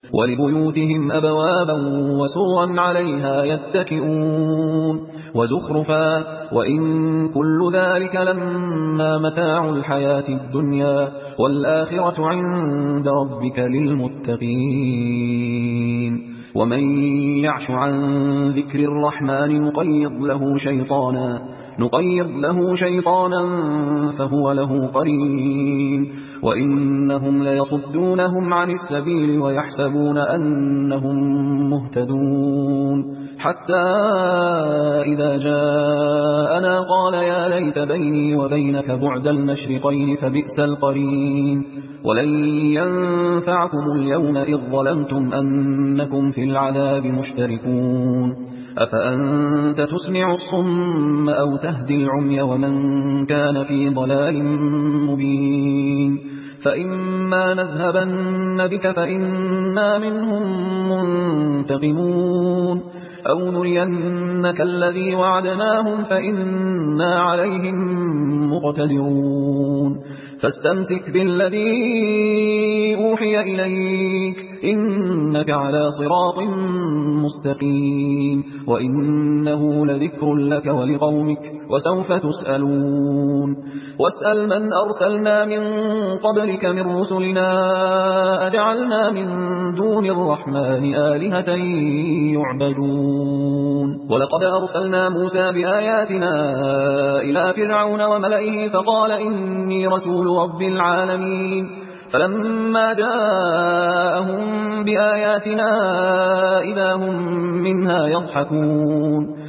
ولبيوتهم أبوابا وسرا عليها يتكئون وزخرفا وإن كل ذلك لما متاع الحياة الدنيا والآخرة عند ربك للمتقين. ومن يعش عن ذكر الرحمن نقيض له شيطانا فهو له قرين وإنهم ليصدونهم عن السبيل ويحسبون أنهم مهتدون حتى إذا جاءنا قال يا ليت بيني وبينك بعد المشرقين فبئس القرين. ولن ينفعكم اليوم إذ ظلمتم أنكم في العذاب مشتركون. أفأنت تسمع الصم أو تهدي العمي ومن كان في ضلال مبين. فإما نذهبن بك فإنا منهم منتقمون أو نرينك الذي وعدناهم فإنا عليهم مقتدرون. فاستمسك بالذي أوحي إليك إنك على صراط مستقيم وإنه لذكر لك ولقومك وسوف تسألون. واسأل من أرسلنا من قبلك من رسلنا أجعلنا من دون الرحمن آلهة يعبدون. ولقد أرسلنا موسى بآياتنا إلى فرعون وملئه فقال إني رسول رب العالمين. فلما جاءهم بآياتنا إذا هم منها يضحكون